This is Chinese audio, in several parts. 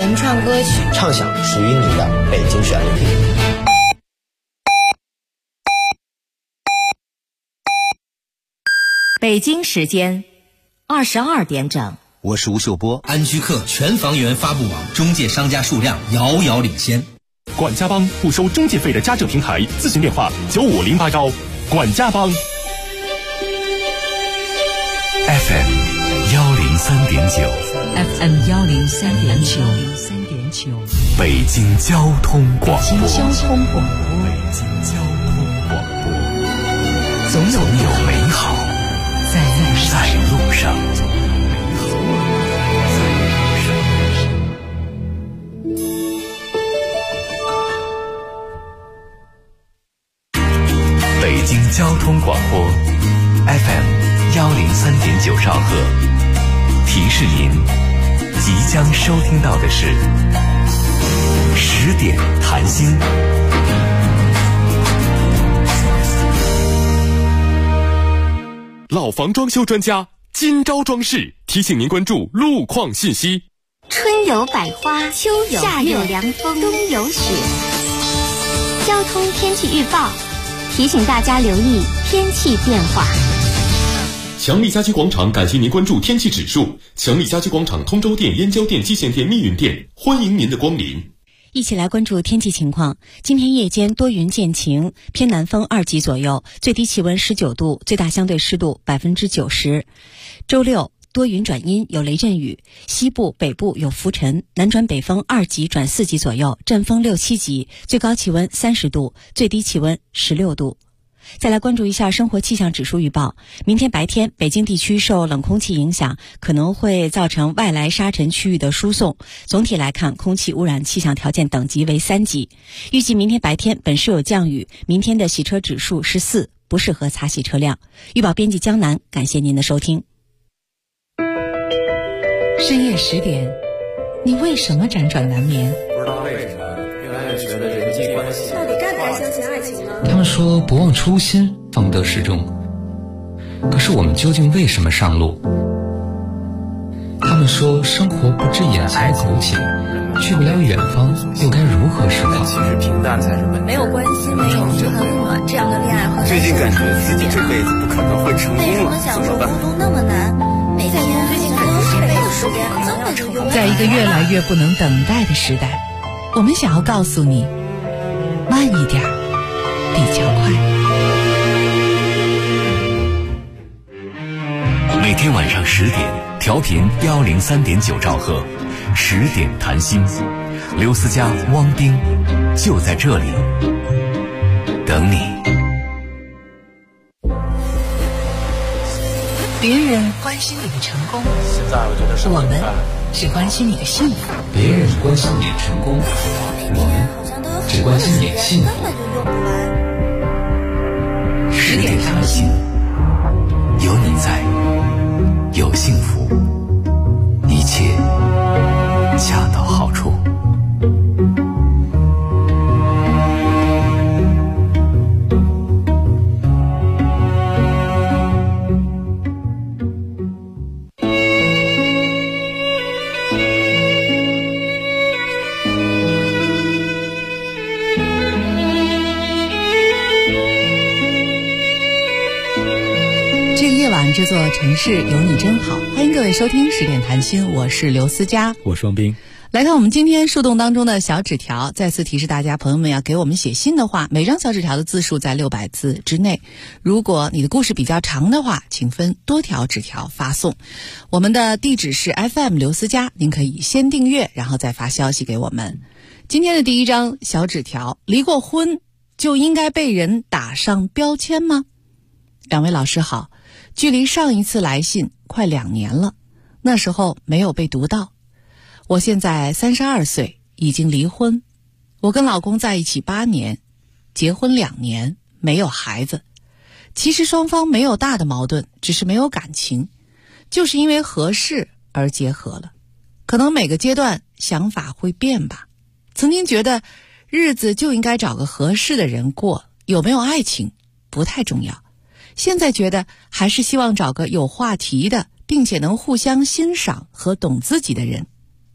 原创歌曲， 畅享属于你的北京旋律。 北京时间22点整。 我是吴秀波。安居客全房源发布网中介商家数量遥遥领先。 管家帮不收中介费的家政平台，咨询电话95081。管家帮。 FM 103.9 FM 103.9， 北京交通广播。 北京交通广播。 总有美好在路上。北京交通广播 FM 103.9兆赫，提示您即将收听到的是10点谈心。 老房装修专家金招装饰提醒您关注路况信息。 春有百花，秋有夏有凉风，冬有雪。交通天气预报提醒大家留意天气变化。 强力家居广场感谢您关注天气指数。强力家居广场通州店、燕郊店、蓟县店、密云店，欢迎您的光临。 一起来关注天气情况。今天夜间多云见晴，偏南风2级左右，最低气温19度，最大相对湿度90%。周六多云转阴，有雷阵雨，西部、北部有浮尘，南转北风2级转4级左右，阵风6、7级，最高气温30度，最低气温16度。再来关注一下生活气象指数预报。明天白天，北京地区受冷空气影响，可能会造成外来沙尘区域的输送。总体来看，空气污染气象条件等级为3级。预计明天白天本市有降雨，明天的洗车指数是4，不适合擦洗车辆。预报编辑江南，感谢您的收听。深夜10点，你为什么辗转难眠？ 不知道为什么越来越觉得人际关系到底该不该相信爱情呢？ 他们说不忘初心，方得始终。可是我们究竟为什么上路？他们说生活不止眼前苟且，去不了远方，又该如何是好？ 其实平淡才是本质。 没有关系，没有很温暖，这样的恋爱和最近感觉自己这辈子不可能会成功了，怎么办？ 孤独那么难，每天最近感觉这辈子时间好像要成功。 在一个越来越不能等待的时代，我们想要告诉你，慢一点比较快。 每天晚上10点，调频103.9兆赫，10点谈心。刘思佳、汪冰就在这里等你。 别人关心你的成功， 现在我觉得我们只关心你的幸福。 别人关心你的成功，我们只关心你的幸福。 根本就用不来。 10点谈心，有你在，有幸福，一切恰到好处。 这座城市有你真好，欢迎各位收听10点谈心，我是刘思佳， 我是王斌。 来看我们今天树洞当中的小纸条，再次提示大家，朋友们要给我们写信的话，每张小纸条的字数在600字之内。如果你的故事比较长的话，请分多条纸条发送。我们的地址是 FM 刘思佳，您可以先订阅，然后再发消息给我们。今天的第一张小纸条，离过婚就应该被人打上标签吗？两位老师好，距离上一次来信快2年了，那时候没有被读到。我现在32岁，已经离婚。我跟老公在一起8年，结婚2年，没有孩子。其实双方没有大的矛盾，只是没有感情，就是因为合适而结合了。可能每个阶段想法会变吧。曾经觉得日子就应该找个合适的人过，有没有爱情不太重要。现在觉得还是希望找个有话题的，并且能互相欣赏和懂自己的人。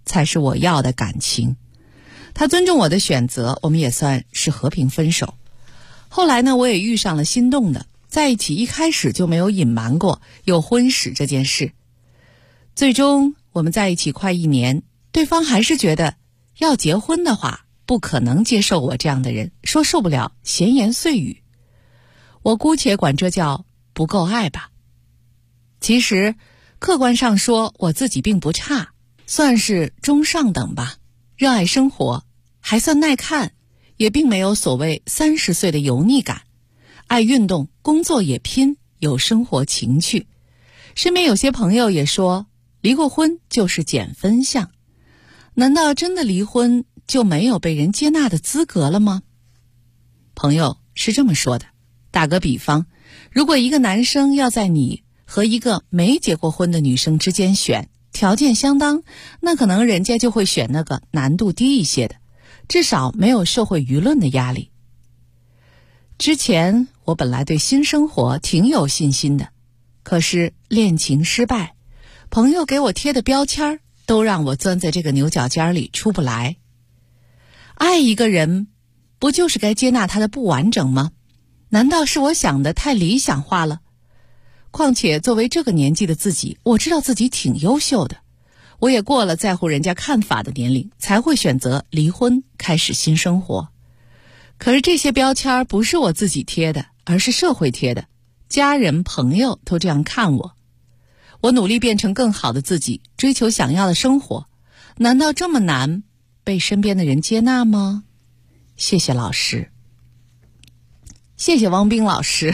才是我要的感情。他尊重我的选择，我们也算是和平分手。后来呢，我也遇上了心动的，在一起一开始就没有隐瞒过有婚史这件事。最终我们在一起快1年，对方还是觉得要结婚的话不可能接受我这样的人，说受不了闲言碎语。我姑且管这叫不够爱吧。其实客观上说我自己并不差，算是中上等吧，热爱生活，还算耐看，也并没有所谓30岁的油腻感，爱运动，工作也拼，有生活情趣。身边有些朋友也说离过婚就是减分项，难道真的离婚就没有被人接纳的资格了吗？朋友是这么说的，打个比方，如果一个男生要在你和一个没结过婚的女生之间选，条件相当，那可能人家就会选那个难度低一些的，至少没有社会舆论的压力。之前我本来对新生活挺有信心的，可是恋情失败，朋友给我贴的标签都让我钻在这个牛角尖里出不来。爱一个人不就是该接纳他的不完整吗？难道是我想的太理想化了？况且作为这个年纪的自己，我知道自己挺优秀的，我也过了在乎人家看法的年龄，才会选择离婚开始新生活。可是这些标签不是我自己贴的，而是社会贴的，家人朋友都这样看我。我努力变成更好的自己，追求想要的生活，难道这么难被身边的人接纳吗？谢谢老师，谢谢汪冰老师。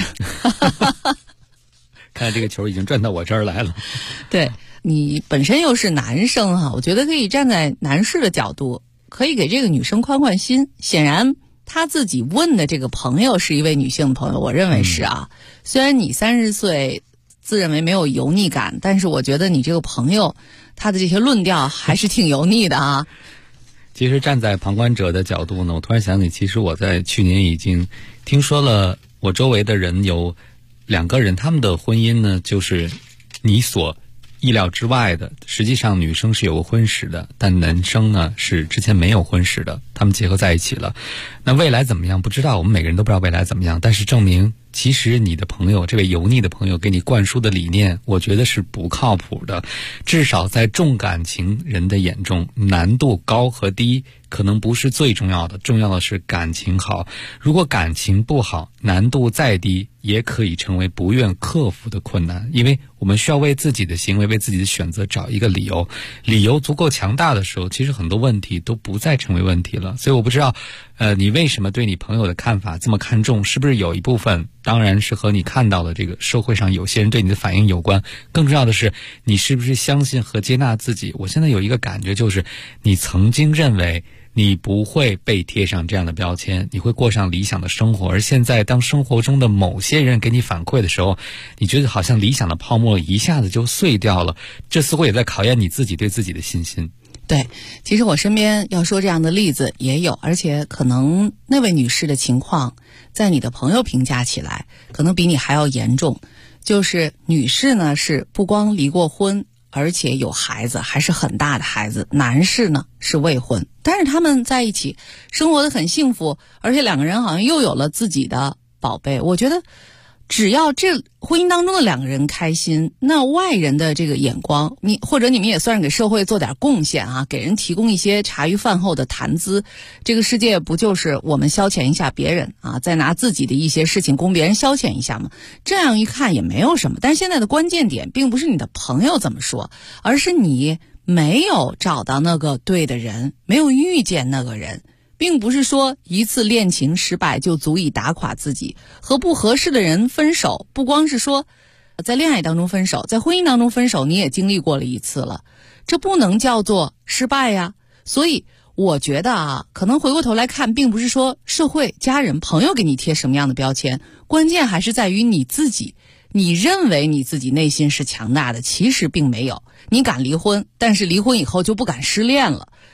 看来这个球已经转到我这儿来了。 对，你本身又是男生哈，我觉得可以站在男士的角度，可以给这个女生宽宽心。显然他自己问的这个朋友是一位女性的朋友，我认为是啊。虽然你30岁自认为没有油腻感，但是我觉得你这个朋友他的这些论调还是挺油腻的啊。 其实站在旁观者的角度呢，我突然想起，其实我在去年已经听说了，我周围的人有2个人，他们的婚姻呢就是你所意料之外的。实际上女生是有过婚史的，但男生呢是之前没有婚史的，他们结合在一起了。那未来怎么样不知道，我们每个人都不知道未来怎么样，但是证明其实你的朋友，这位油腻的朋友给你灌输的理念，我觉得是不靠谱的。至少在重感情人的眼中，难度高和低可能不是最重要的，重要的是感情好。如果感情不好，难度再低也可以成为不愿克服的困难，因为我们需要为自己的行为，为自己的选择找一个理由。理由足够强大的时候，其实很多问题都不再成为问题了。所以我不知道你为什么对你朋友的看法这么看重，是不是有一部分当然是和你看到的这个社会上有些人对你的反应有关，更重要的是你是不是相信和接纳自己。我现在有一个感觉，就是你曾经认为你不会被贴上这样的标签，你会过上理想的生活，而现在当生活中的某些人给你反馈的时候，你觉得好像理想的泡沫一下子就碎掉了，这似乎也在考验你自己对自己的信心。 对，其实我身边要说这样的例子也有，而且可能那位女士的情况在你的朋友评价起来可能比你还要严重。就是女士呢是不光离过婚，而且有孩子，还是很大的孩子。男士呢是未婚，但是他们在一起生活得很幸福，而且2个人好像又有了自己的宝贝。我觉得只要这婚姻当中的2个人开心，那外人的这个眼光，或者你们也算是给社会做点贡献啊，给人提供一些茶余饭后的谈资。这个世界不就是我们消遣一下别人啊，再拿自己的一些事情供别人消遣一下吗？这样一看也没有什么。但是现在的关键点并不是你的朋友怎么说，而是你没有找到那个对的人，没有遇见那个人。并不是说一次恋情失败就足以打垮自己，和不合适的人分手，不光是说在恋爱当中分手，在婚姻当中分手，你也经历过了一次了，这不能叫做失败呀。所以我觉得啊，可能回过头来看，并不是说社会、家人、朋友给你贴什么样的标签，关键还是在于你自己。你认为你自己内心是强大的，其实并没有。你敢离婚，但是离婚以后就不敢失恋了。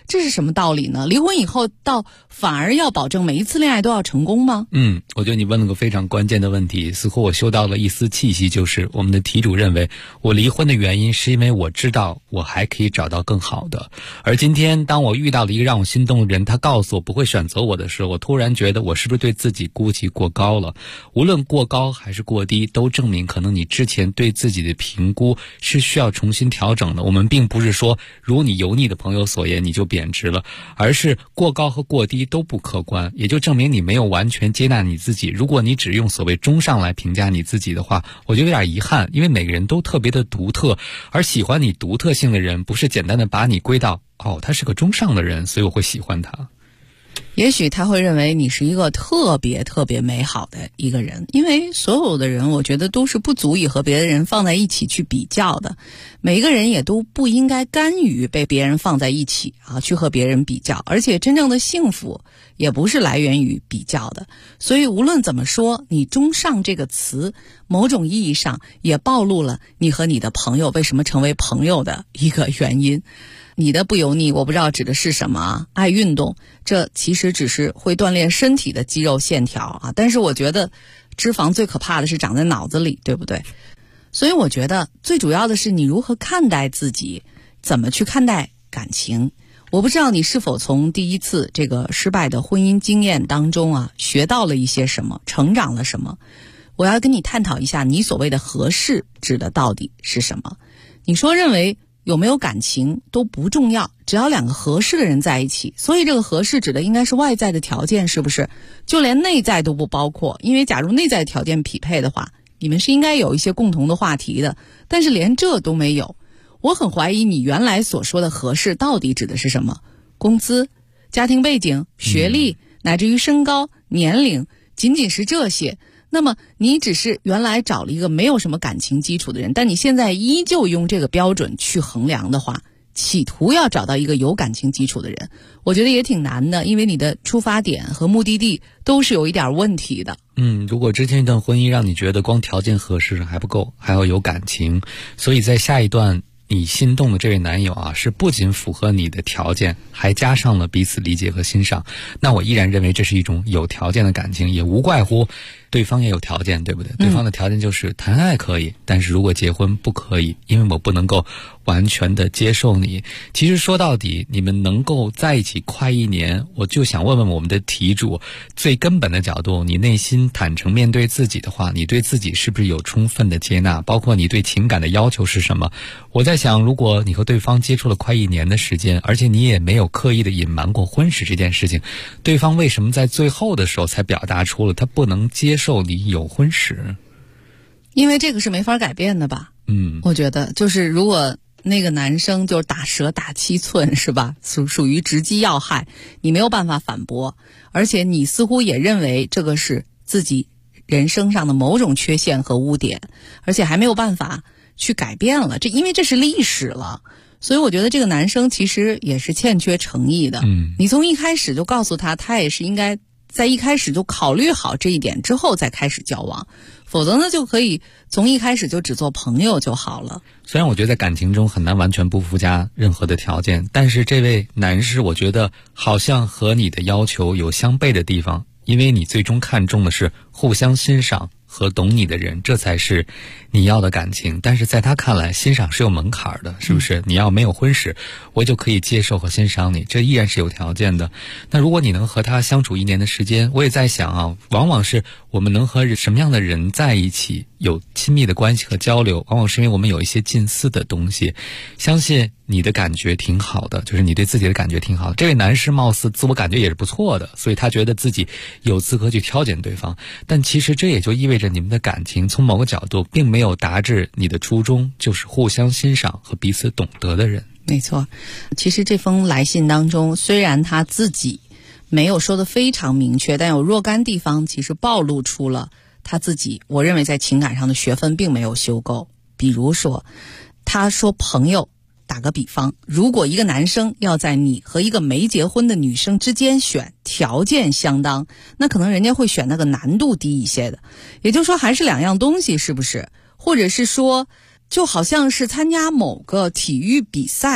这是什么道理呢？离婚以后反而要保证每一次恋爱都要成功吗？ 我觉得你问了个非常关键的问题，似乎我嗅到了一丝气息，就是我们的题主认为我离婚的原因是因为我知道我还可以找到更好的。而今天当我遇到了一个让我心动的人，他告诉我不会选择我的时候，我突然觉得我是不是对自己估计过高了？无论过高还是过低，都证明可能你之前对自己的评估是需要重新调整的。我们并不是说如你油腻的朋友所言你就贬值了，而是过高和过低都不客观，也就证明你没有完全接纳你自己。如果你只用所谓中上来评价你自己的话，我觉得有点遗憾，因为每个人都特别的独特，而喜欢你独特性的人不是简单的把你归到他是个中上的人，所以我会喜欢他。 也许他会认为你是一个特别特别美好的一个人，因为所有的人我觉得都是不足以和别的人放在一起去比较的，每一个人也都不应该甘于被别人放在一起去和别人比较，而且真正的幸福也不是来源于比较的。所以无论怎么说，你中上这个词某种意义上也暴露了你和你的朋友为什么成为朋友的一个原因。你的不油腻我不知道指的是什么爱运动，这其实只是会锻炼身体的肌肉线条但是我觉得脂肪最可怕的是长在脑子里，对不对？所以我觉得最主要的是你如何看待自己，怎么去看待感情。我不知道你是否从第一次这个失败的婚姻经验当中学到了一些什么，成长了什么。我要跟你探讨一下你所谓的合适指的到底是什么。你说认为有没有感情都不重要，只要两个合适的人在一起，所以这个合适指的应该是外在的条件，是不是？就连内在都不包括，因为假如内在条件匹配的话，你们是应该有一些共同的话题的，但是连这都没有。我很怀疑你原来所说的合适到底指的是什么？工资、家庭背景、学历，乃至于身高、年龄，仅仅是这些。那么你只是原来找了一个没有什么感情基础的人，但你现在依旧用这个标准去衡量的话，企图要找到一个有感情基础的人，我觉得也挺难的，因为你的出发点和目的地都是有一点问题的。 如果之前一段婚姻让你觉得光条件合适还不够，还要有感情，所以在下一段你心动的这位男友是不仅符合你的条件，还加上了彼此理解和欣赏，那我依然认为这是一种有条件的感情，也无怪乎对方也有条件，对不对？对方的条件就是谈爱可以，但是如果结婚不可以，因为我不能够完全的接受你。其实说到底，你们能够在一起快1年，我就想问问我们的题主，最根本的角度，你内心坦诚面对自己的话，你对自己是不是有充分的接纳？包括你对情感的要求是什么？我在想，如果你和对方接触了快1年的时间，而且你也没有刻意的隐瞒过婚史这件事情，对方为什么在最后的时候才表达出了他不能接受你有婚史？ 因为这个是没法改变的吧。我觉得就是如果那个男生就是打蛇打7寸，是吧？属于直击要害，你没有办法反驳，而且你似乎也认为这个是自己人生上的某种缺陷和污点，而且还没有办法去改变了，因为这是历史了。所以我觉得这个男生其实也是欠缺诚意的。你从一开始就告诉他，他也是应该在一开始就考虑好这一点之后再开始交往，否则呢就可以从一开始就只做朋友就好了。 虽然我觉得在感情中很难完全不附加任何的条件，但是这位男士我觉得好像和你的要求有相悖的地方，因为你最终看重的是互相欣赏和懂你的人，这才是你要的感情。但是在他看来，欣赏是有门槛的，是不是？你要没有婚史，我就可以接受和欣赏你，这依然是有条件的。那如果你能和他相处1年的时间，我也在想往往是我们能和什么样的人在一起有亲密的关系和交流，往往是因为我们有一些近似的东西。相信你的感觉挺好的，就是你对自己的感觉挺好的。这位男士貌似自我感觉也是不错的，所以他觉得自己有资格去挑拣对方，但其实这也就意味着你们的感情从某个角度并没有达至你的初衷，就是互相欣赏和彼此懂得的人。 没错，其实这封来信当中，虽然他自己没有说的非常明确，但有若干地方其实暴露出了他自己，我认为在情感上的学分并没有修够。比如说他说朋友，打个比方，如果一个男生要在你和一个没结婚的女生之间选，条件相当，那可能人家会选那个难度低一些的，也就是说还是2样东西，是不是？或者是说就好像是参加某个体育比赛，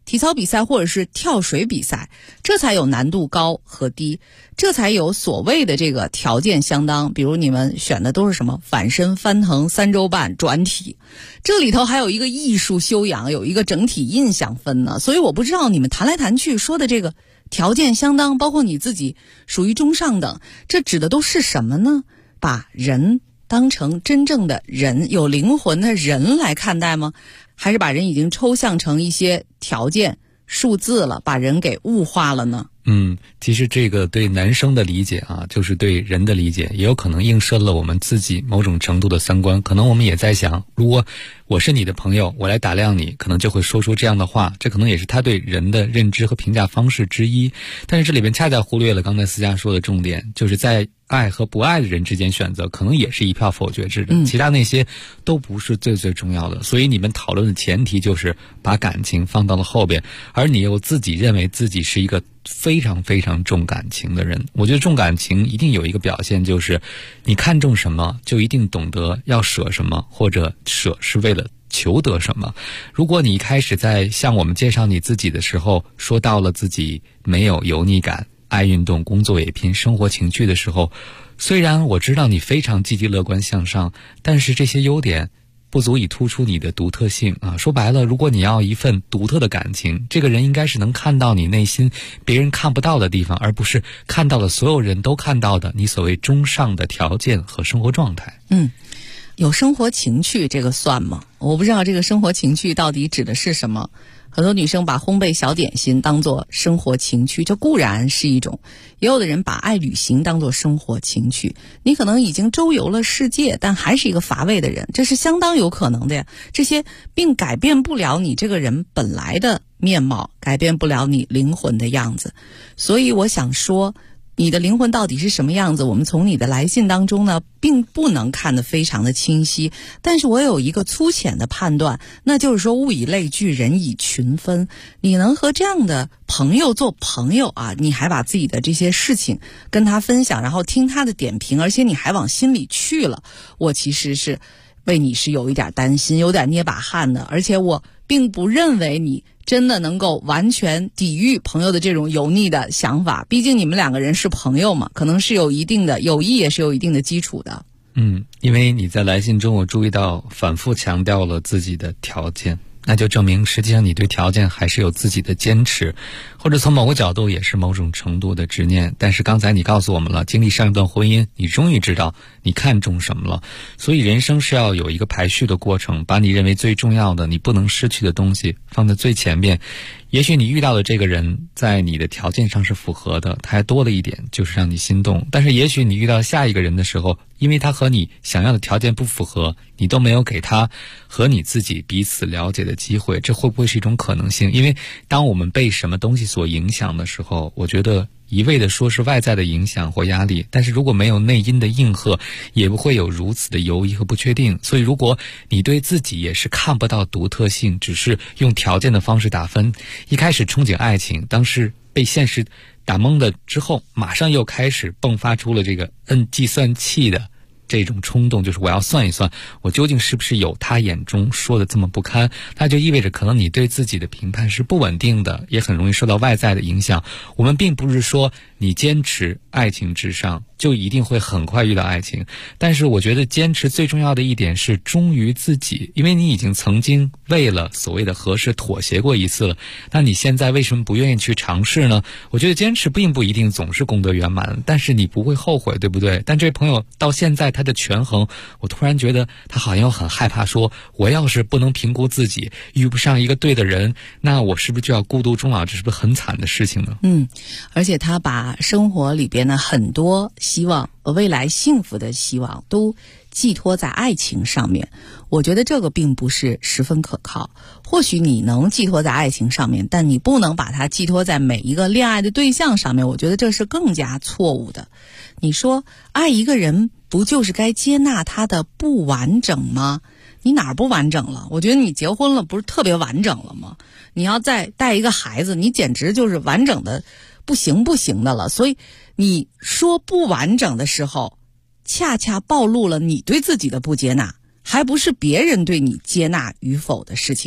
体操比赛或者是跳水比赛，这才有难度高和低，这才有所谓的这个条件相当。比如你们选的都是什么反身、翻腾、3周半、转体，这里头还有一个艺术修养，有一个整体印象分呢。所以我不知道你们谈来谈去说的这个条件相当，包括你自己属于中上等，这指的都是什么呢？把人当成真正的人，有灵魂的人来看待吗？还是把人已经抽象成一些条件数字了，把人给物化了呢？ 其实这个对男生的理解啊，就是对人的理解，也有可能映射了我们自己某种程度的三观。可能我们也在想，如果我是你的朋友，我来打量你，可能就会说出这样的话，这可能也是他对人的认知和评价方式之一。但是这里边恰恰忽略了刚才思佳说的重点，就是在爱和不爱的人之间选择，可能也是一票否决制的，其他那些都不是最最重要的。所以你们讨论的前提就是把感情放到了后边，而你又自己认为自己是一个非常非常重感情的人。我觉得重感情一定有一个表现，就是你看重什么就一定懂得要舍什么，或者舍是为了求得什么。如果你一开始在向我们介绍你自己的时候说到了自己没有油腻感，爱运动，工作也拼，生活情趣的时候，虽然我知道你非常积极乐观向上，但是这些优点不足以突出你的独特性啊！说白了，如果你要一份独特的感情，这个人应该是能看到你内心别人看不到的地方，而不是看到了所有人都看到的你所谓中上的条件和生活状态。 有生活情趣这个算吗？我不知道这个生活情趣到底指的是什么。很多女生把烘焙小点心当作生活情趣，这固然是一种，也有的人把爱旅行当作生活情趣。你可能已经周游了世界，但还是一个乏味的人，这是相当有可能的呀。这些并改变不了你这个人本来的面貌，改变不了你灵魂的样子。所以我想说，你的灵魂到底是什么样子，我们从你的来信当中呢并不能看得非常的清晰，但是我有一个粗浅的判断，那就是说物以类聚，人以群分。你能和这样的朋友做朋友啊，你还把自己的这些事情跟他分享，然后听他的点评，而且你还往心里去了，我其实是为你是有一点担心，有点捏把汗的。而且我并不认为你真的能够完全抵御朋友的这种油腻的想法，毕竟你们两个人是朋友嘛，可能是有一定的友谊，也是有一定的基础的。 因为你在来信中我注意到反复强调了自己的条件，那就证明实际上你对条件还是有自己的坚持，或者从某个角度也是某种程度的执念。但是刚才你告诉我们了，经历上一段婚姻，你终于知道你看重什么了。所以人生是要有一个排序的过程，把你认为最重要的，你不能失去的东西放在最前面。也许你遇到的这个人在你的条件上是符合的，他还多了一点，就是让你心动。但是也许你遇到下一个人的时候，因为他和你想要的条件不符合，你都没有给他和你自己彼此了解的机会。这会不会是一种可能性？因为当我们被什么东西所影响的时候，我觉得一味的说是外在的影响或压力，但是如果没有内因的应和，也不会有如此的犹疑和不确定。所以如果你对自己也是看不到独特性，只是用条件的方式打分，一开始憧憬爱情，当时被现实打懵的之后，马上又开始迸发出了这个摁计算器的这种冲动，就是我要算一算我究竟是不是有他眼中说的这么不堪。那就意味着可能你对自己的评判是不稳定的，也很容易受到外在的影响。我们并不是说你坚持爱情至上就一定会很快遇到爱情，但是我觉得坚持最重要的一点是忠于自己，因为你已经曾经为了所谓的合适妥协过一次了，那你现在为什么不愿意去尝试呢？我觉得坚持并不一定总是功德圆满，但是你不会后悔，对不对？但这位朋友到现在他的权衡，我突然觉得他好像又很害怕说，我要是不能评估自己，遇不上一个对的人，那我是不是就要孤独终老？这是不是很惨的事情呢？ 而且他把生活里边的很多希望，未来幸福的希望都寄托在爱情上面，我觉得这个并不是十分可靠。或许你能寄托在爱情上面，但你不能把它寄托在每一个恋爱的对象上面，我觉得这是更加错误的。你说爱一个人不就是该接纳他的不完整吗？你哪儿不完整了？我觉得你结婚了不是特别完整了吗？你要再带一个孩子，你简直就是完整的不行的了。所以你说不完整的时候，恰恰暴露了你对自己的不接纳，还不是别人对你接纳与否的事情。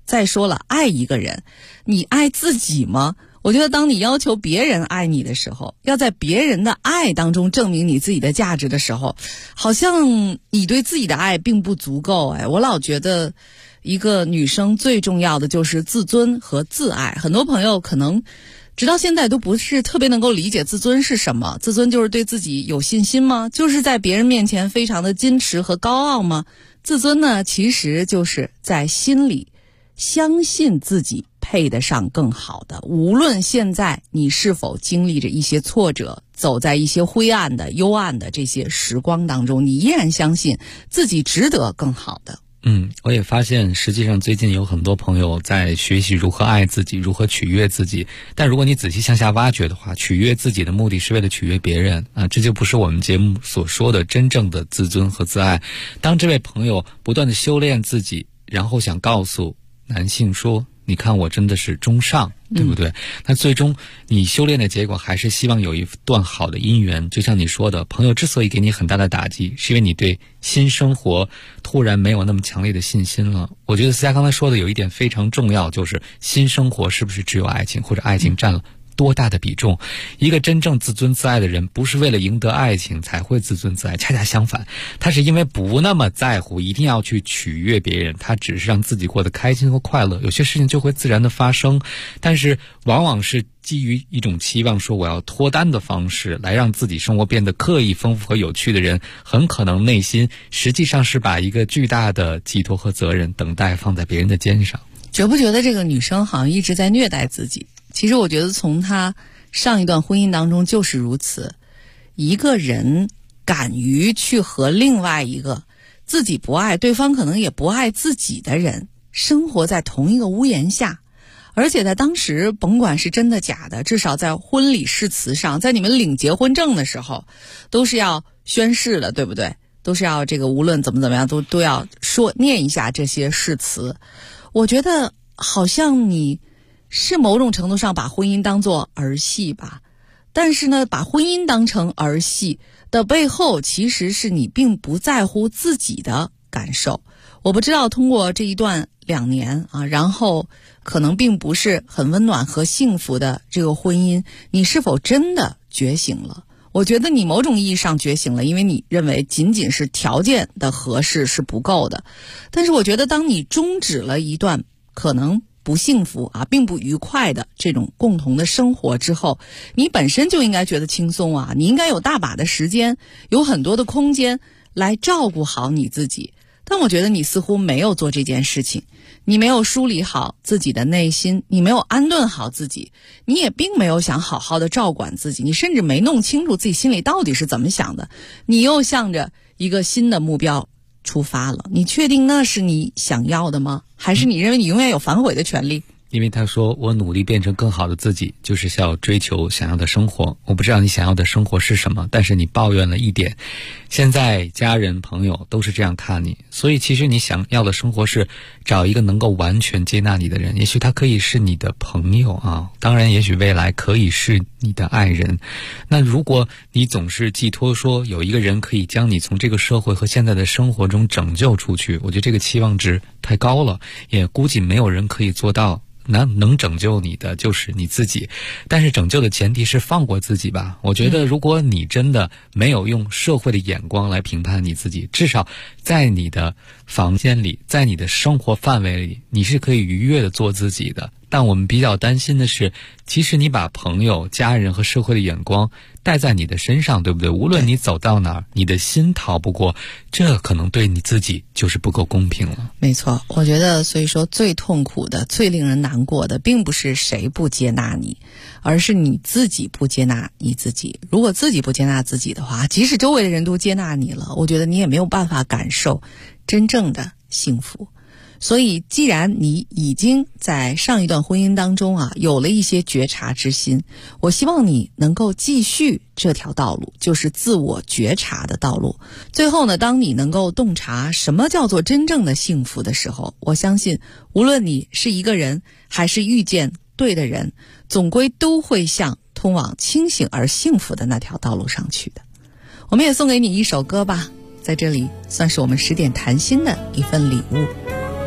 再说了，爱一个人，你爱自己吗？我觉得当你要求别人爱你的时候，要在别人的爱当中证明你自己的价值的时候，好像你对自己的爱并不足够。我老觉得一个女生最重要的就是自尊和自爱。很多朋友可能直到现在都不是特别能够理解自尊是什么。自尊就是对自己有信心吗？就是在别人面前非常的矜持和高傲吗？自尊呢，其实就是在心里相信自己配得上更好的。无论现在你是否经历着一些挫折，走在一些灰暗的幽暗的这些时光当中，你依然相信自己值得更好的。 我也发现实际上最近有很多朋友在学习如何爱自己，如何取悦自己。但如果你仔细向下挖掘的话，取悦自己的目的是为了取悦别人啊，这就不是我们节目所说的真正的自尊和自爱。当这位朋友不断的修炼自己，然后想告诉男性说，你看我真的是中上，对不对？那最终你修炼的结果还是希望有一段好的姻缘。就像你说的，朋友之所以给你很大的打击，是因为你对新生活突然没有那么强烈的信心了。我觉得思佳刚才说的有一点非常重要，就是新生活是不是只有爱情，或者爱情占了多大的比重。一个真正自尊自爱的人，不是为了赢得爱情才会自尊自爱，恰恰相反，他是因为不那么在乎一定要去取悦别人，他只是让自己过得开心和快乐，有些事情就会自然的发生。但是往往是基于一种期望，说我要脱单的方式来让自己生活变得刻意丰富和有趣的人，很可能内心实际上是把一个巨大的寄托和责任等待放在别人的肩上。 觉不觉得这个女生好像一直在虐待自己？其实我觉得从她上一段婚姻当中就是如此。一个人敢于去和另外一个自己不爱，对方可能也不爱自己的人生活在同一个屋檐下，而且在当时甭管是真的假的，至少在婚礼誓词上，在你们领结婚证的时候都是要宣誓的，对不对？都是要这个无论怎么样都要念一下这些誓词。我觉得好像你是某种程度上把婚姻当作儿戏吧，但是呢，把婚姻当成儿戏的背后，其实是你并不在乎自己的感受。我不知道通过这一段2年啊，然后可能并不是很温暖和幸福的这个婚姻，你是否真的觉醒了？我觉得你某种意义上觉醒了，因为你认为仅仅是条件的合适是不够的。但是我觉得当你终止了一段可能不幸福啊，并不愉快的这种共同的生活之后，你本身就应该觉得轻松啊，你应该有大把的时间，有很多的空间来照顾好你自己。但我觉得你似乎没有做这件事情，你没有梳理好自己的内心，你没有安顿好自己，你也并没有想好好的照管自己，你甚至没弄清楚自己心里到底是怎么想的，你又向着一个新的目标出发了。你确定那是你想要的吗？还是你认为你永远有反悔的权利？ 因为他说我努力变成更好的自己，就是要追求想要的生活。我不知道你想要的生活是什么，但是你抱怨了一点，现在家人朋友都是这样看你，所以其实你想要的生活是找一个能够完全接纳你的人，也许他可以是你的朋友啊，当然也许未来可以是你的爱人。那如果你总是寄托说有一个人可以将你从这个社会和现在的生活中拯救出去，我觉得这个期望值太高了，也估计没有人可以做到。能拯救你的就是你自己，但是拯救的前提是放过自己吧。我觉得如果你真的没有用社会的眼光来评判你自己，至少在你的房间里，在你的生活范围里，你是可以愉悦的做自己的。但我们比较担心的是，其实你把朋友、家人和社会的眼光带在你的身上，对不对？无论你走到哪儿，你的心逃不过，这可能对你自己就是不够公平了。 没错，我觉得所以说最痛苦的、最令人难过的，并不是谁不接纳你，而是你自己不接纳你自己。如果自己不接纳自己的话，即使周围的人都接纳你了，我觉得你也没有办法感受真正的幸福。所以既然你已经在上一段婚姻当中啊有了一些觉察之心，我希望你能够继续这条道路，就是自我觉察的道路。最后呢，当你能够洞察什么叫做真正的幸福的时候，我相信无论你是一个人还是遇见对的人，总归都会向通往清醒而幸福的那条道路上去的。我们也送给你一首歌吧，在这里算是我们10点谈心的一份礼物。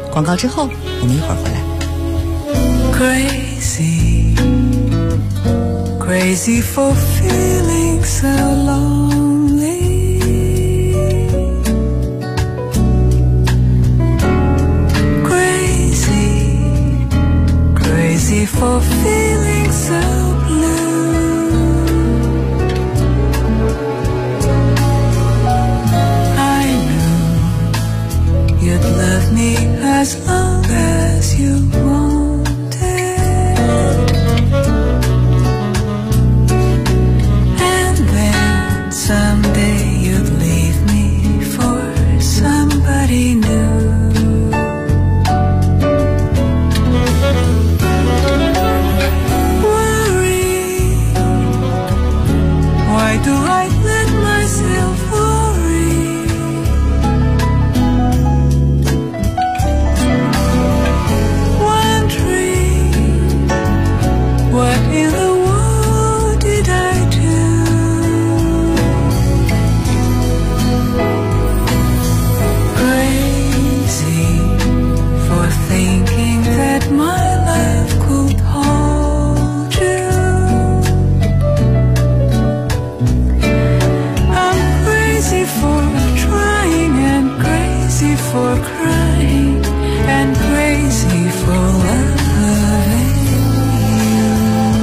广告之后我们一会儿回来。 Crazy, crazy for feeling so lonely. Crazy, crazy for feeling so blue. I knew you'd love me as long as you want. Someday you'd leave me for somebody new. Worry, why do I let myself worry? Wondering, what in the world did I do? Thinking that my love could hold you. I'm crazy for trying and crazy for crying and crazy for loving you.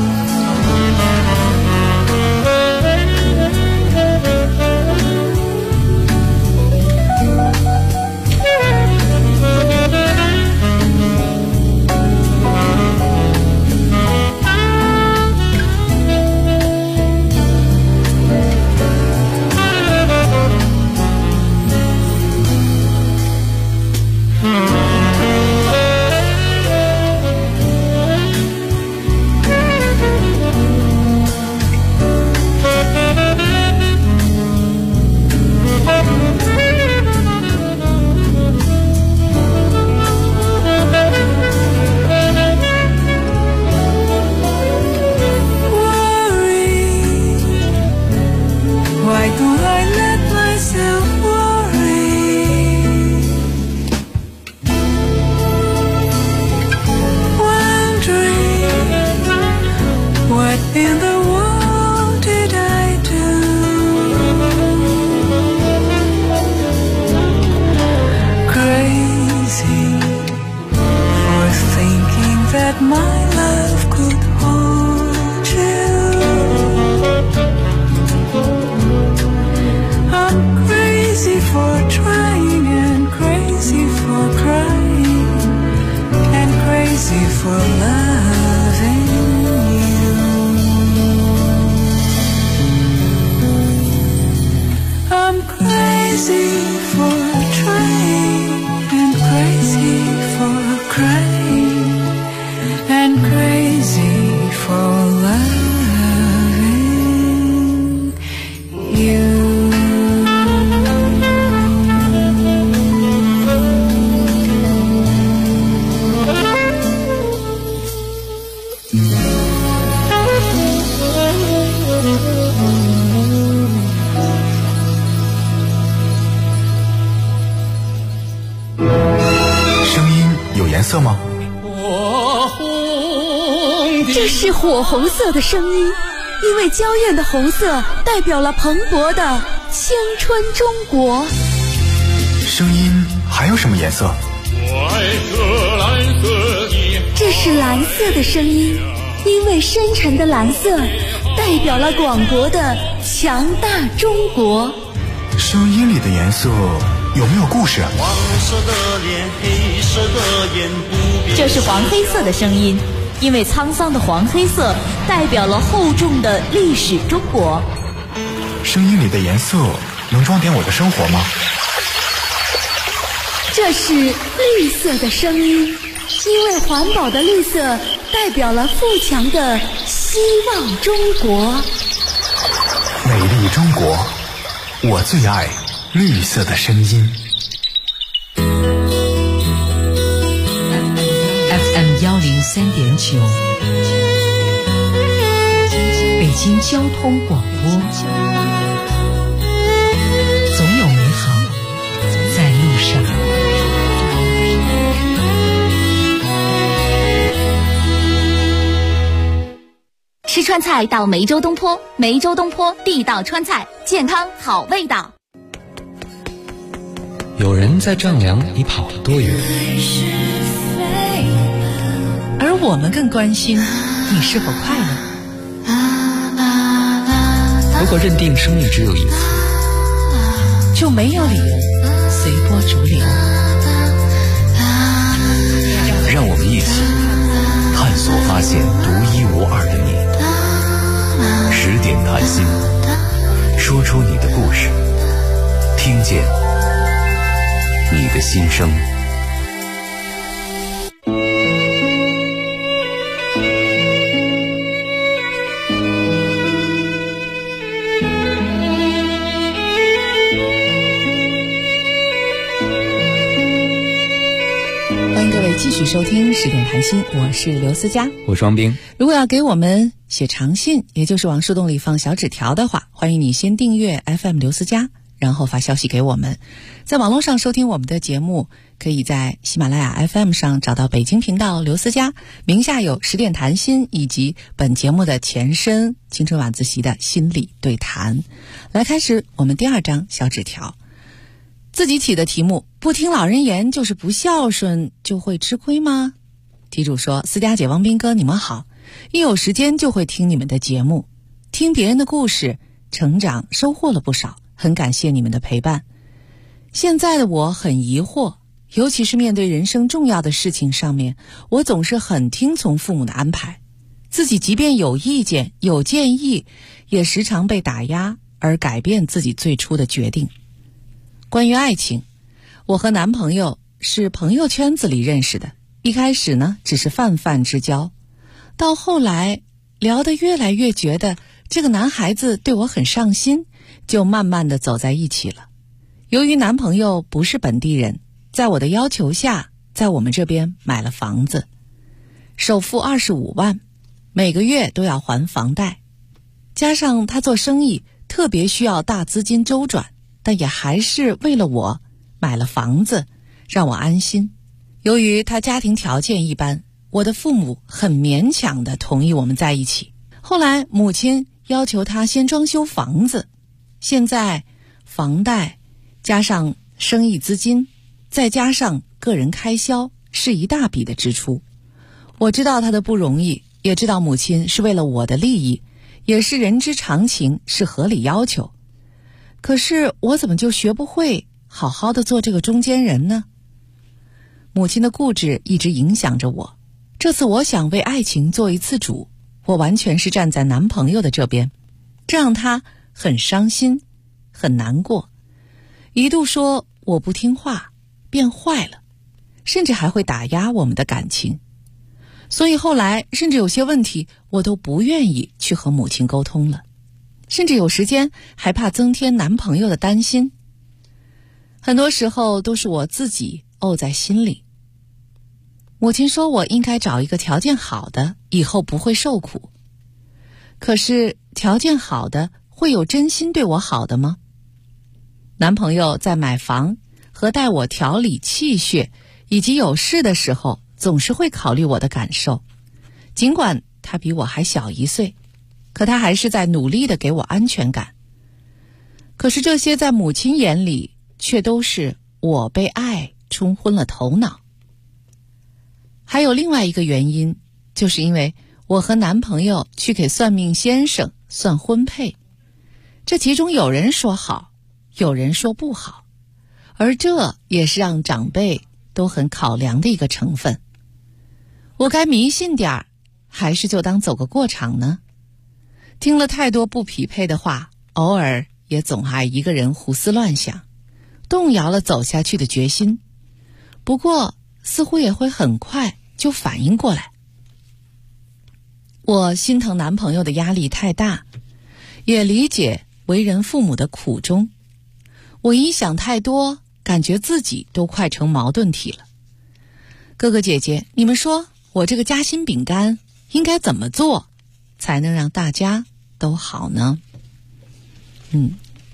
In the world did I do? Crazy for thinking that my love could hold you. I'm crazy for trying and crazy for crying and crazy for loving you. I'm crazy for trying and crazy for crying and crazy for loving you. 颜色吗？ 这是火红色的声音，因为娇艳的红色代表了蓬勃的青春中国。 声音还有什么颜色？ 这是蓝色的声音，因为深沉的蓝色代表了广博的强大中国。 声音里的颜色有没有故事啊？ 黄色的脸，黑色的眼，不变。 这是黄黑色的声音，因为沧桑的黄黑色代表了厚重的历史中国。 声音里的颜色能装点我的生活吗？ 这是绿色的声音，因为环保的绿色代表了富强的希望中国。 美丽中国，我最爱绿色的声音。 FM 103.9，北京交通广播，总有美好在路上。 吃川菜到梅州东坡，梅州东坡地道川菜，健康好味道。 有人在丈量你跑了多远， 而我们更关心你是否快乐。 如果认定生命只有一次， 就没有理由随波逐流。 让我们一起探索发现独一无二的你。10点谈心，说出你的故事，听见你的心声。 欢迎各位继续收听10点谈心，我是刘思佳， 我双冰。 如果要给我们写长信，也就是往树洞里放小纸条的话，欢迎你先订阅 FM 刘思佳，然后发消息给我们。在网络上收听我们的节目，可以在喜马拉雅 FM 上找到北京频道刘思佳，名下有10点谈心以及本节目的前身青春晚自习的心理对谈。来开始我们第2张小纸条，自己起的题目，不听老人言就是不孝顺，就会吃亏吗？题主说，思佳姐、王斌哥，你们好，一有时间就会听你们的节目，听别人的故事，成长收获了不少，很感谢你们的陪伴。现在的我很疑惑，尤其是面对人生重要的事情上面，我总是很听从父母的安排，自己即便有意见有建议，也时常被打压而改变自己最初的决定。关于爱情，我和男朋友是朋友圈子里认识的，一开始呢只是泛泛之交，到后来聊得越来越觉得这个男孩子对我很上心，就慢慢的走在一起了。由于男朋友不是本地人，在我的要求下，在我们这边买了房子，首付25万，每个月都要还房贷，加上他做生意特别需要大资金周转，但也还是为了我买了房子，让我安心。由于他家庭条件一般，我的父母很勉强地同意我们在一起。后来母亲要求他先装修房子，现在房贷加上生意资金，再加上个人开销，是一大笔的支出。我知道他的不容易，也知道母亲是为了我的利益，也是人之常情，是合理要求。可是我怎么就学不会好好的做这个中间人呢？母亲的固执一直影响着我，这次我想为爱情做一次主，我完全是站在男朋友的这边，这让他很伤心很难过，一度说我不听话变坏了，甚至还会打压我们的感情。所以后来甚至有些问题我都不愿意去和母亲沟通了，甚至有时间还怕增添男朋友的担心。很多时候都是我自己怄在心里。母亲说我应该找一个条件好的，以后不会受苦。可是条件好的会有真心对我好的吗？男朋友在买房和带我调理气血以及有事的时候，总是会考虑我的感受。尽管他比我还小1岁，可他还是在努力地给我安全感。可是这些在母亲眼里却都是我被爱冲昏了头脑。还有另外一个原因，就是因为我和男朋友去给算命先生算婚配，这其中有人说好，有人说不好，而这也是让长辈都很考量的一个成分。我该迷信点儿，还是就当走个过场呢？听了太多不匹配的话，偶尔也总爱一个人胡思乱想，动摇了走下去的决心。不过似乎也会很快就反应过来。我心疼男朋友的压力太大，也理解为人父母的苦衷。我一想太多，感觉自己都快成矛盾体了。哥哥姐姐，你们说我这个夹心饼干应该怎么做才能让大家都好呢？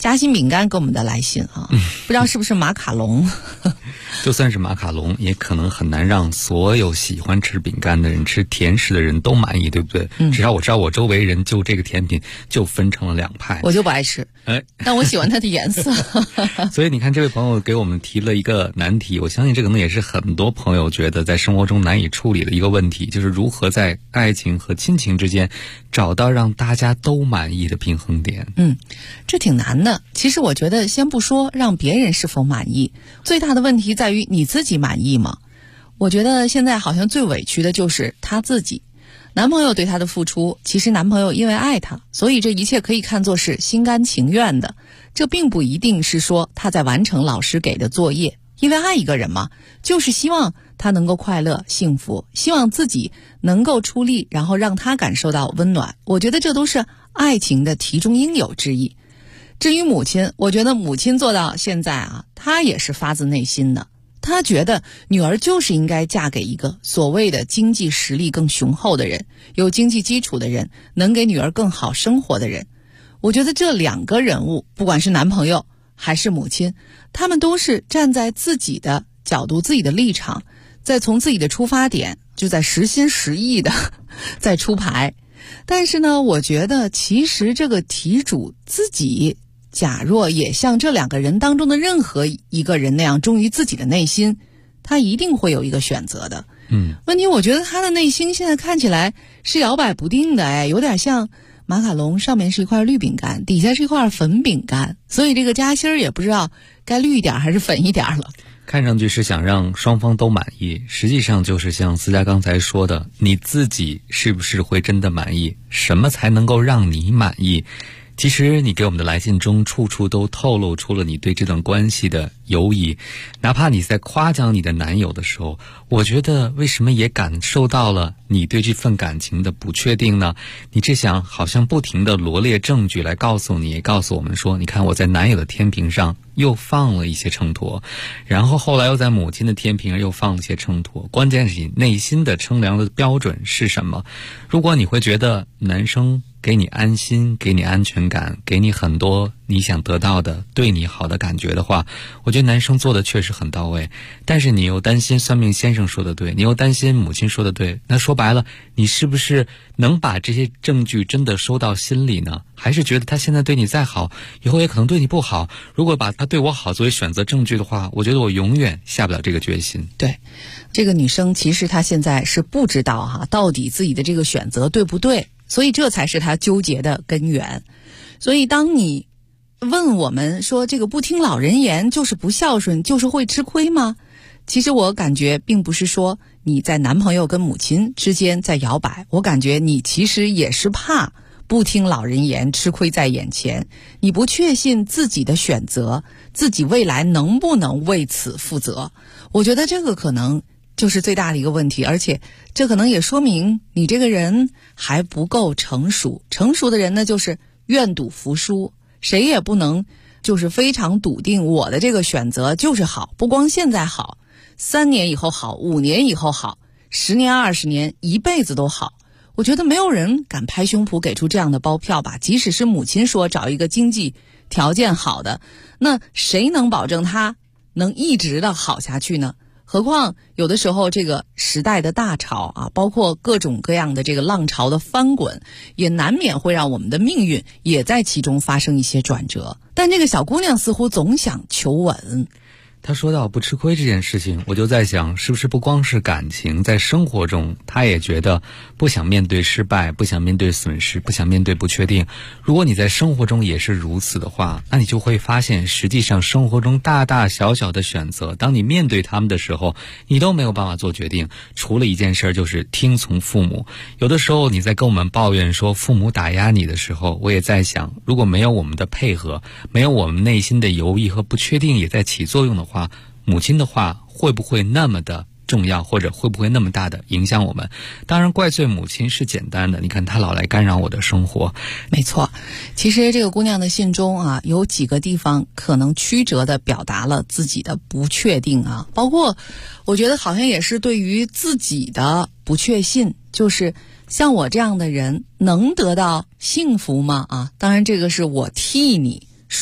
夹心饼干给我们的来信啊，不知道是不是马卡龙。 就算是马卡龙，也可能很难让所有喜欢吃饼干的人、吃甜食的人都满意，对不对？至少我知道我周围人就这个甜品就分成了两派。 我就不爱吃，但我喜欢它的颜色。 所以你看，这位朋友给我们提了一个难题，我相信这可能也是很多朋友觉得在生活中难以处理的一个问题，就是如何在爱情和亲情之间找到让大家都满意的平衡点。 这挺难的。其实我觉得先不说让别人是否满意，最大的问题在于你自己满意吗？我觉得现在好像最委屈的就是他自己。男朋友对他的付出，其实男朋友因为爱他，所以这一切可以看作是心甘情愿的。这并不一定是说他在完成老师给的作业，因为爱一个人嘛，就是希望他能够快乐幸福，希望自己能够出力，然后让他感受到温暖。我觉得这都是爱情的题中应有之意。至于母亲，我觉得母亲做到现在啊，她也是发自内心的。她觉得女儿就是应该嫁给一个所谓的经济实力更雄厚的人，有经济基础的人，能给女儿更好生活的人。我觉得这两个人物，不管是男朋友还是母亲，他们都是站在自己的角度、自己的立场，在从自己的出发点，就在实心实意的在出牌。但是呢，我觉得其实这个题主自己假若也像这两个人当中的任何一个人那样忠于自己的内心，他一定会有一个选择的。问题我觉得他的内心现在看起来是摇摆不定的，有点像马卡龙上面是一块绿饼干，底下是一块粉饼干，所以这个夹心儿也不知道该绿一点还是粉一点了。 看上去是想让双方都满意，实际上就是像思佳刚才说的，你自己是不是会真的满意？什么才能够让你满意？其实你给我们的来信中处处都透露出了你对这段关系的犹疑，哪怕你在夸奖你的男友的时候，我觉得为什么也感受到了你对这份感情的不确定呢？你这想好像不停地罗列证据来告诉你，也告诉我们说，你看我在男友的天平上又放了一些秤砣，然后后来又在母亲的天平上又放了一些秤砣，关键是你内心的称量的标准是什么？如果你会觉得男生给你安心，给你安全感，给你很多你想得到的对你好的感觉的话，我觉得男生做的确实很到位。但是你又担心算命先生说的对，你又担心母亲说的对，那说白了，你是不是能把这些证据真的收到心里呢？还是觉得他现在对你再好，以后也可能对你不好？如果把他对我好作为选择证据的话，我觉得我永远下不了这个决心。 对，这个女生其实她现在是不知道到底自己的这个选择对不对，所以这才是她纠结的根源。所以当你问我们说这个不听老人言就是不孝顺，就是会吃亏吗？其实我感觉并不是说你在男朋友跟母亲之间在摇摆，我感觉你其实也是怕不听老人言，吃亏在眼前。你不确信自己的选择，自己未来能不能为此负责？我觉得这个可能就是最大的一个问题，而且这可能也说明你这个人还不够成熟。成熟的人呢，就是愿赌服输，谁也不能就是非常笃定我的这个选择就是好，不光现在好，3年以后好，5年以后好，10年20年一辈子都好。我觉得没有人敢拍胸脯给出这样的包票吧，即使是母亲说找一个经济条件好的，那谁能保证他能一直的好下去呢？何况有的时候这个时代的大潮包括各种各样的这个浪潮的翻滚，也难免会让我们的命运也在其中发生一些转折。但这个小姑娘似乎总想求稳。 他说到不吃亏这件事情，我就在想，是不是不光是感情，在生活中他也觉得不想面对失败，不想面对损失，不想面对不确定。如果你在生活中也是如此的话，那你就会发现实际上生活中大大小小的选择，当你面对他们的时候，你都没有办法做决定，除了一件事，就是听从父母。有的时候你在跟我们抱怨说父母打压你的时候，我也在想，如果没有我们的配合，没有我们内心的犹豫和不确定也在起作用的话，母亲的话会不会那么的重要，或者会不会那么大的影响我们？当然怪罪母亲是简单的，你看她老来干扰我的生活。 没错，其实这个姑娘的信中有几个地方可能曲折地表达了自己的不确定包括我觉得好像也是对于自己的不确信，就是像我这样的人能得到幸福吗？当然这个是我替你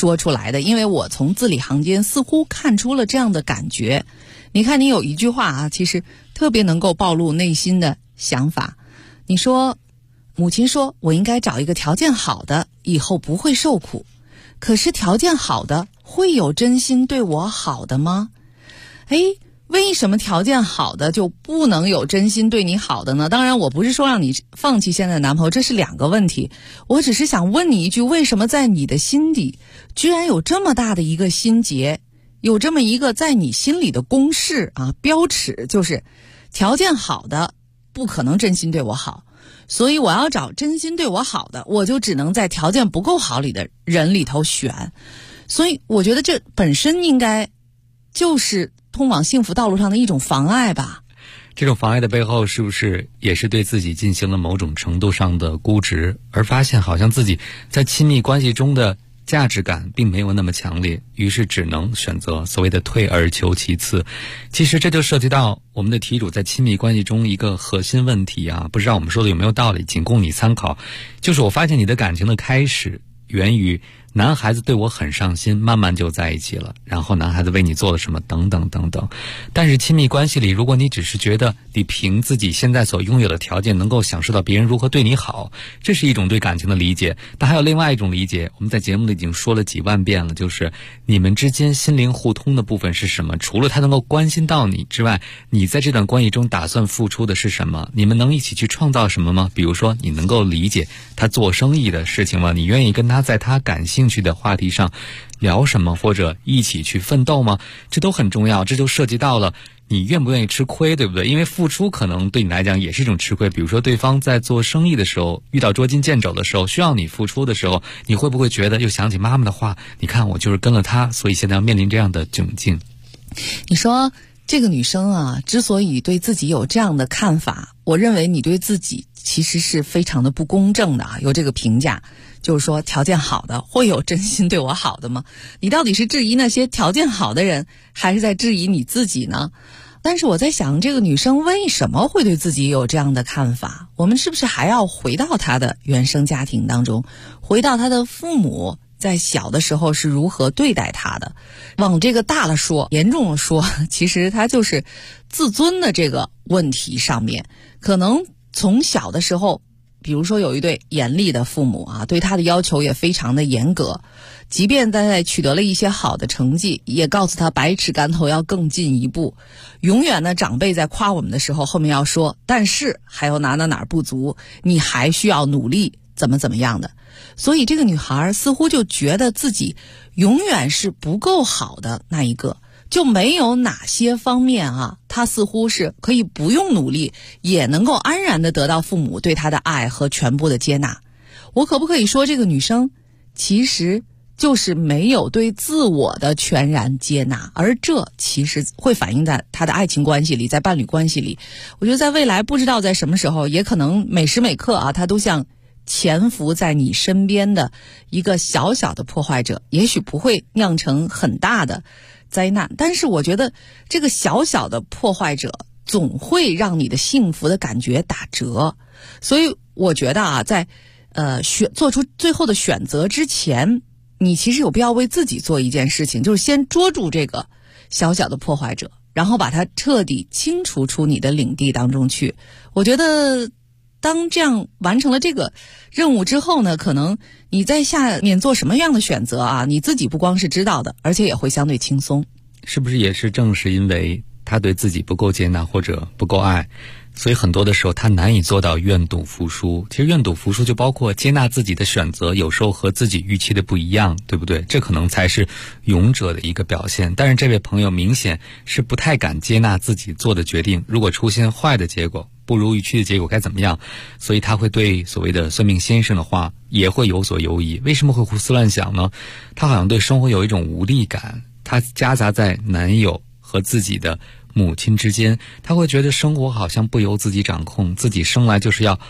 说出来的，因为我从字里行间似乎看出了这样的感觉。你看，你有一句话啊，其实特别能够暴露内心的想法。你说，母亲说我应该找一个条件好的，以后不会受苦。可是条件好的会有真心对我好的吗？为什么条件好的就不能有真心对你好的呢？当然我不是说让你放弃现在的男朋友，这是两个问题。我只是想问你一句，为什么在你的心底居然有这么大的一个心结，有这么一个在你心里的公式啊，标尺，就是条件好的不可能真心对我好，所以我要找真心对我好的，我就只能在条件不够好里的人里头选。所以我觉得这本身应该就是通往幸福道路上的一种妨碍吧。 这种妨碍的背后是不是也是对自己进行了某种程度上的估值，而发现好像自己在亲密关系中的价值感并没有那么强烈，于是只能选择所谓的退而求其次。其实这就涉及到我们的题主在亲密关系中一个核心问题啊，不知道我们说的有没有道理，仅供你参考。就是我发现你的感情的开始源于男孩子对我很上心，慢慢就在一起了，然后男孩子为你做了什么等等等等。但是亲密关系里，如果你只是觉得你凭自己现在所拥有的条件能够享受到别人如何对你好，这是一种对感情的理解。但还有另外一种理解，我们在节目里已经说了几万遍了，就是你们之间心灵互通的部分是什么？除了他能够关心到你之外，你在这段关系中打算付出的是什么？你们能一起去创造什么吗？比如说你能够理解他做生意的事情吗？你愿意跟他在他感兴趣的话题上聊什么，或者一起去奋斗吗？这都很重要。这就涉及到了你愿不愿意吃亏，对不对？因为付出可能对你来讲也是一种吃亏。比如说对方在做生意的时候，遇到捉襟见肘的时候，需要你付出的时候，你会不会觉得又想起妈妈的话，你看我就是跟了他，所以现在要面临这样的窘境。 你说这个女生啊，之所以对自己有这样的看法，我认为你对自己其实是非常的不公正的啊，有这个评价，就是说条件好的会有真心对我好的吗？你到底是质疑那些条件好的人，还是在质疑你自己呢？但是我在想，这个女生为什么会对自己有这样的看法？我们是不是还要回到她的原生家庭当中，回到她的父母在小的时候是如何对待她的？往这个大了说，严重了说，其实她就是自尊的这个问题上面，可能从小的时候，比如说有一对严厉的父母啊，对他的要求也非常的严格，即便在取得了一些好的成绩，也告诉他百尺竿头要更进一步。永远呢，长辈在夸我们的时候，后面要说但是还有哪儿不足，你还需要努力，怎么样的。所以这个女孩似乎就觉得自己永远是不够好的那一个，就没有哪些方面啊，她似乎是可以不用努力也能够安然的得到父母对她的爱和全部的接纳。我可不可以说，这个女生其实就是没有对自我的全然接纳，而这其实会反映在她的爱情关系里，在伴侣关系里。我觉得在未来不知道在什么时候，也可能每时每刻啊，她都像潜伏在你身边的一个小小的破坏者，也许不会酿成很大的灾难，但是我觉得这个小小的破坏者总会让你的幸福的感觉打折。所以我觉得啊，在做出最后的选择之前，你其实有必要为自己做一件事情，就是先捉住这个小小的破坏者，然后把它彻底清除出你的领地当中去。我觉得当这样完成了这个任务之后呢，可能你在下面做什么样的选择啊，你自己不光是知道的，而且也会相对轻松。 是不是也是正是因为他对自己不够接纳或者不够爱，所以很多的时候他难以做到愿赌服输。其实愿赌服输就包括接纳自己的选择有时候和自己预期的不一样，对不对？这可能才是勇者的一个表现。但是这位朋友明显是不太敢接纳自己做的决定，如果出现坏的结果，不如预期的结果该怎么样？所以他会对所谓的算命先生的话也会有所犹疑。为什么会胡思乱想呢？他好像对生活有一种无力感，他夹杂在男友和自己的母亲之间，他会觉得生活好像不由自己掌控，自己生来就是要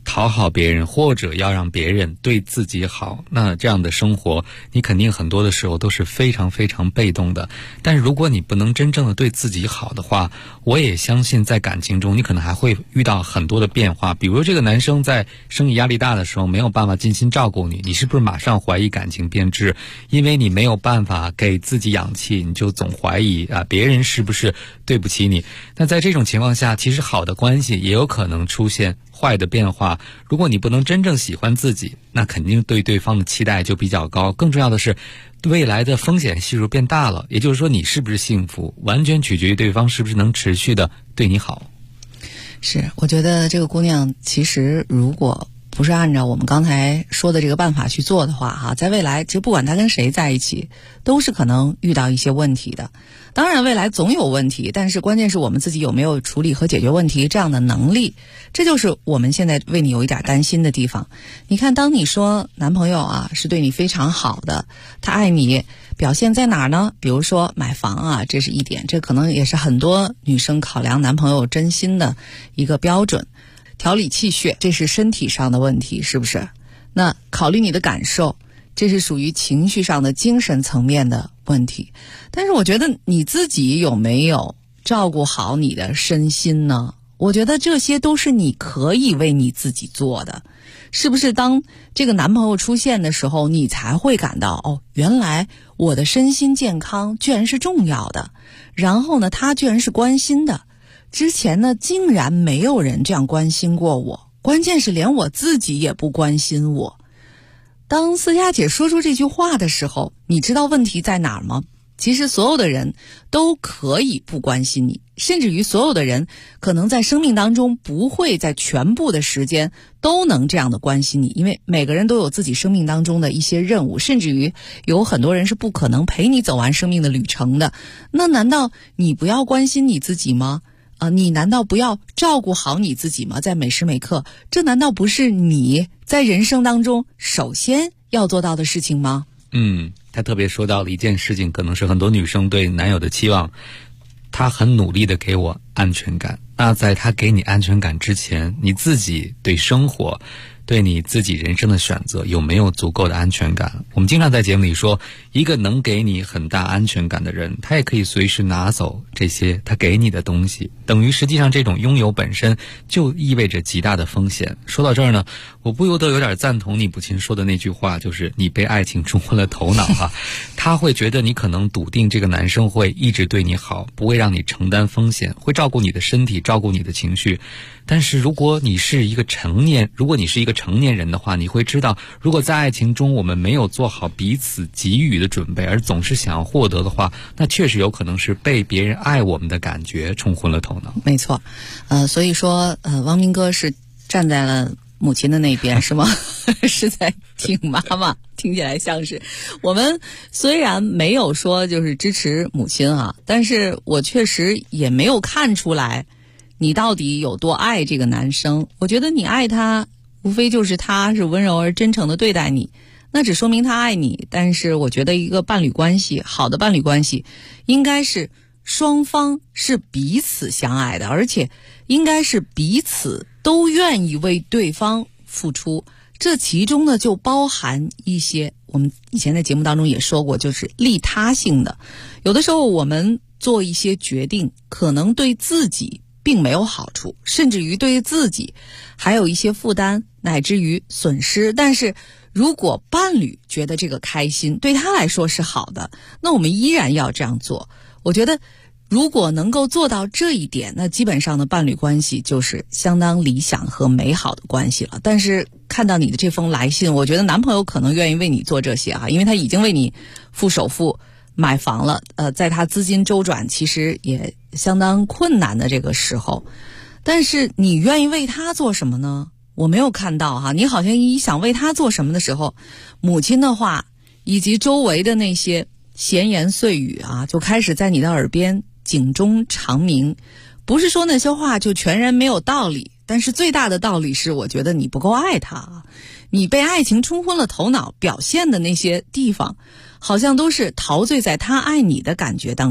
讨好别人，或者要让别人对自己好，那这样的生活你肯定很多的时候都是非常非常被动的。但是如果你不能真正的对自己好的话，我也相信在感情中你可能还会遇到很多的变化。比如这个男生在生意压力大的时候没有办法尽心照顾你，你是不是马上怀疑感情变质？因为你没有办法给自己氧气，你就总怀疑别人是不是对不起你。那在这种情况下，其实好的关系也有可能出现坏的变化。如果你不能真正喜欢自己，那肯定对对方的期待就比较高。更重要的是，未来的风险系数变大了，也就是说你是不是幸福，完全取决于对方是不是能持续的对你好。 是，我觉得这个姑娘其实如果不是按照我们刚才说的这个办法去做的话在未来其实不管她跟谁在一起都是可能遇到一些问题的。当然未来总有问题，但是关键是我们自己有没有处理和解决问题这样的能力，这就是我们现在为你有一点担心的地方。你看，当你说男朋友是对你非常好的，他爱你，表现在哪儿呢？比如说买房这是一点，这可能也是很多女生考量男朋友真心的一个标准。调理气血，这是身体上的问题，是不是？那考虑你的感受，这是属于情绪上的精神层面的问题。但是我觉得你自己有没有照顾好你的身心呢？我觉得这些都是你可以为你自己做的。是不是当这个男朋友出现的时候，你才会感到原来我的身心健康居然是重要的，然后呢他居然是关心的。之前呢竟然没有人这样关心过我，关键是连我自己也不关心我。当思佳姐说出这句话的时候，你知道问题在哪儿吗？其实所有的人都可以不关心你，甚至于所有的人可能在生命当中不会在全部的时间都能这样的关心你，因为每个人都有自己生命当中的一些任务，甚至于有很多人是不可能陪你走完生命的旅程的。那难道你不要关心你自己吗？你难道不要照顾好你自己吗？在每时每刻，这难道不是你在人生当中首先要做到的事情吗？ 他特别说到了一件事情，可能是很多女生对男友的期望，他很努力的给我安全感。那在他给你安全感之前，你自己对生活，对你自己人生的选择有没有足够的安全感？我们经常在节目里说，一个能给你很大安全感的人，他也可以随时拿走这些他给你的东西，等于实际上这种拥有本身就意味着极大的风险。说到这儿呢，我不由得有点赞同你母亲说的那句话，就是你被爱情冲昏了头脑他会觉得你可能笃定这个男生会一直对你好，不会让你承担风险，会照顾你的身体，照顾你的情绪。但是如果你是一个成年人的话，你会知道，如果在爱情中我们没有做好彼此给予的准备，而总是想要获得的话，那确实有可能是被别人爱我们的感觉冲昏了头脑。 没错，所以说汪明哥是站在了母亲的那边是吗？是在挺妈妈，听起来像是。我们虽然没有说就是支持母亲但是我确实也没有看出来你到底有多爱这个男生。我觉得你爱他无非就是他是温柔而真诚的对待你，那只说明他爱你。但是我觉得一个伴侣关系，好的伴侣关系应该是双方是彼此相爱的，而且应该是彼此都愿意为对方付出。这其中呢就包含一些我们以前在节目当中也说过，就是利他性的。有的时候我们做一些决定可能对自己并没有好处，甚至于对自己还有一些负担乃至于损失，但是如果伴侣觉得这个开心对他来说是好的，那我们依然要这样做。我觉得如果能够做到这一点，那基本上的伴侣关系就是相当理想和美好的关系了。但是看到你的这封来信，我觉得男朋友可能愿意为你做这些因为他已经为你付首付买房了，在他资金周转其实也相当困难的这个时候，但是你愿意为他做什么呢？我没有看到你好像一想为他做什么的时候，母亲的话以及周围的那些闲言碎语就开始在你的耳边警钟长鸣。不是说那些话就全然没有道理，但是最大的道理是我觉得你不够爱他你被爱情冲昏了头脑，表现的那些地方好像都是陶醉在他爱你的感觉当中，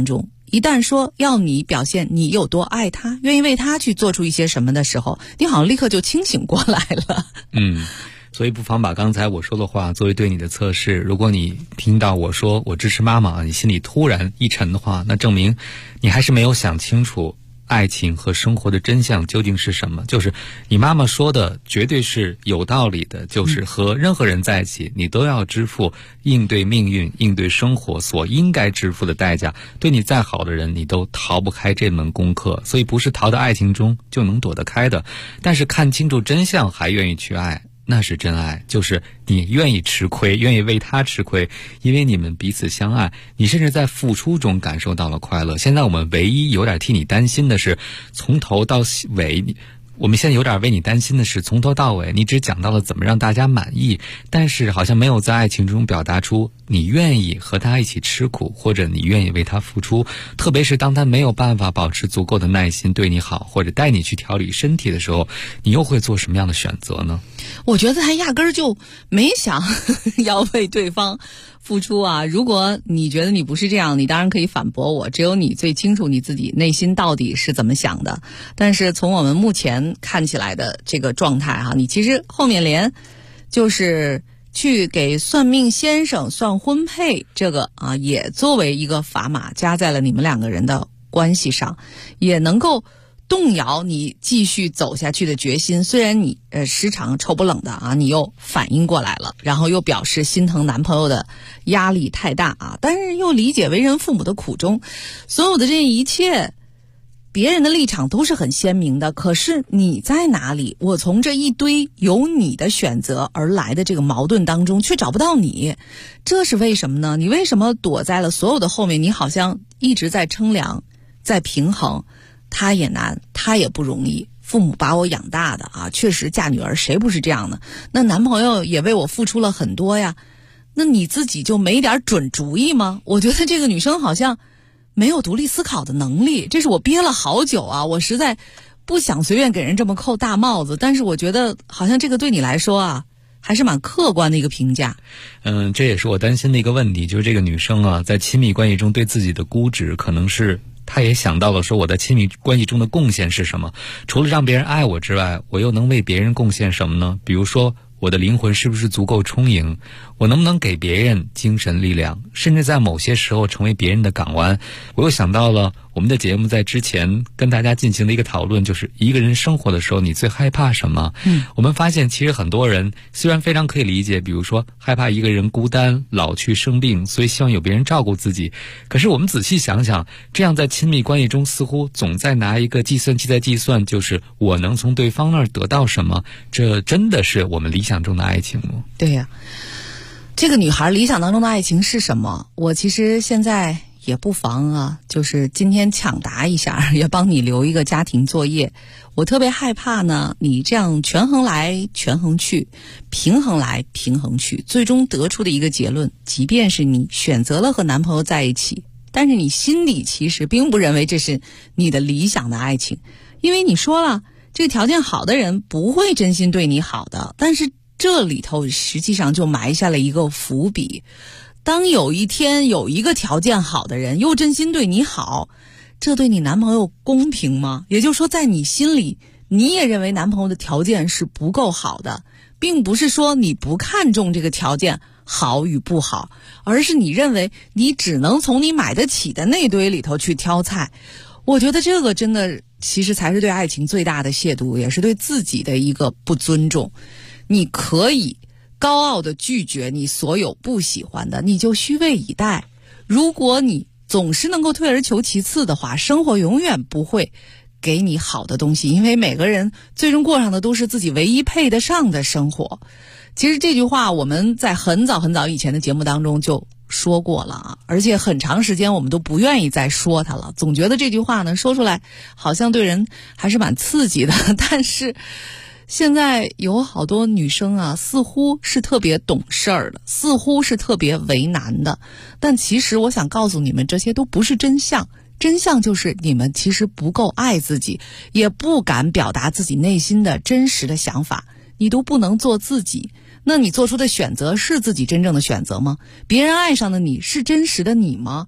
一旦说要你表现你有多爱他，愿意为他去做出一些什么的时候，你好像立刻就清醒过来了。 所以不妨把刚才我说的话作为对你的测试。如果你听到我说我支持妈妈，你心里突然一沉的话，那证明你还是没有想清楚爱情和生活的真相究竟是什么。就是你妈妈说的绝对是有道理的，就是和任何人在一起，你都要支付应对命运、应对生活所应该支付的代价。对你再好的人，你都逃不开这门功课，所以不是逃到爱情中就能躲得开的。但是看清楚真相还愿意去爱，那是真爱，就是你愿意吃亏，愿意为他吃亏，因为你们彼此相爱，你甚至在付出中感受到了快乐。现在我们唯一有点替你担心的是，从头到尾，我们现在有点为你担心的是，从头到尾你只讲到了怎么让大家满意，但是好像没有在爱情中表达出你愿意和他一起吃苦，或者你愿意为他付出。特别是当他没有办法保持足够的耐心对你好，或者带你去调理身体的时候，你又会做什么样的选择呢？ 我觉得他压根儿就没想要为对方付出啊。如果你觉得你不是这样，你当然可以反驳我，只有你最清楚你自己内心到底是怎么想的。但是从我们目前看起来的这个状态哈，你其实后面连就是去给算命先生算婚配这个啊，也作为一个砝码加在了你们两个人的关系上，也能够动摇你继续走下去的决心。虽然你时常臭不冷的啊，你又反应过来了，然后又表示心疼男朋友的压力太大啊，但是又理解为人父母的苦衷。所有的这一切，别人的立场都是很鲜明的，可是你在哪里？我从这一堆由你的选择而来的这个矛盾当中却找不到你，这是为什么呢？你为什么躲在了所有的后面？你好像一直在称量，在平衡。他也难，他也不容易，父母把我养大的啊，确实嫁女儿谁不是这样的？那男朋友也为我付出了很多呀，那你自己就没点准主意吗？我觉得这个女生好像没有独立思考的能力，这是我憋了好久啊，我实在不想随便给人这么扣大帽子，但是我觉得好像这个对你来说啊还是蛮客观的一个评价。 这也是我担心的一个问题，就是这个女生啊，在亲密关系中对自己的估值，可能是她也想到了说我在亲密关系中的贡献是什么，除了让别人爱我之外，我又能为别人贡献什么呢？比如说我的灵魂是不是足够充盈，我能不能给别人精神力量，甚至在某些时候成为别人的港湾。我又想到了我们的节目在之前跟大家进行的一个讨论，就是一个人生活的时候你最害怕什么。我们发现其实很多人虽然非常可以理解，比如说害怕一个人孤单老去生病，所以希望有别人照顾自己，可是我们仔细想想，这样在亲密关系中似乎总在拿一个计算器在计算，就是我能从对方那儿得到什么，这真的是我们理想中的爱情吗？ 对呀，这个女孩理想当中的爱情是什么？我其实现在也不妨啊，就是今天抢答一下，也帮你留一个家庭作业。我特别害怕呢，你这样权衡来权衡去，平衡来平衡去，最终得出的一个结论，即便是你选择了和男朋友在一起，但是你心里其实并不认为这是你的理想的爱情，因为你说了，这个条件好的人不会真心对你好的，但是这里头实际上就埋下了一个伏笔。当有一天有一个条件好的人又真心对你好，这对你男朋友公平吗？也就是说，在你心里你也认为男朋友的条件是不够好的，并不是说你不看重这个条件好与不好，而是你认为你只能从你买得起的那堆里头去挑菜。我觉得这个真的其实才是对爱情最大的亵渎，也是对自己的一个不尊重。你可以高傲的拒绝你所有不喜欢的，你就虚位以待。如果你总是能够退而求其次的话，生活永远不会给你好的东西，因为每个人最终过上的都是自己唯一配得上的生活。其实这句话我们在很早很早以前的节目当中就说过了啊，而且很长时间我们都不愿意再说它了，总觉得这句话呢说出来好像对人还是蛮刺激的。但是现在有好多女生啊，似乎是特别懂事儿的，似乎是特别为难的，但其实我想告诉你们，这些都不是真相。真相就是你们其实不够爱自己，也不敢表达自己内心的真实的想法，你都不能做自己。那你做出的选择是自己真正的选择吗？别人爱上的你是真实的你吗？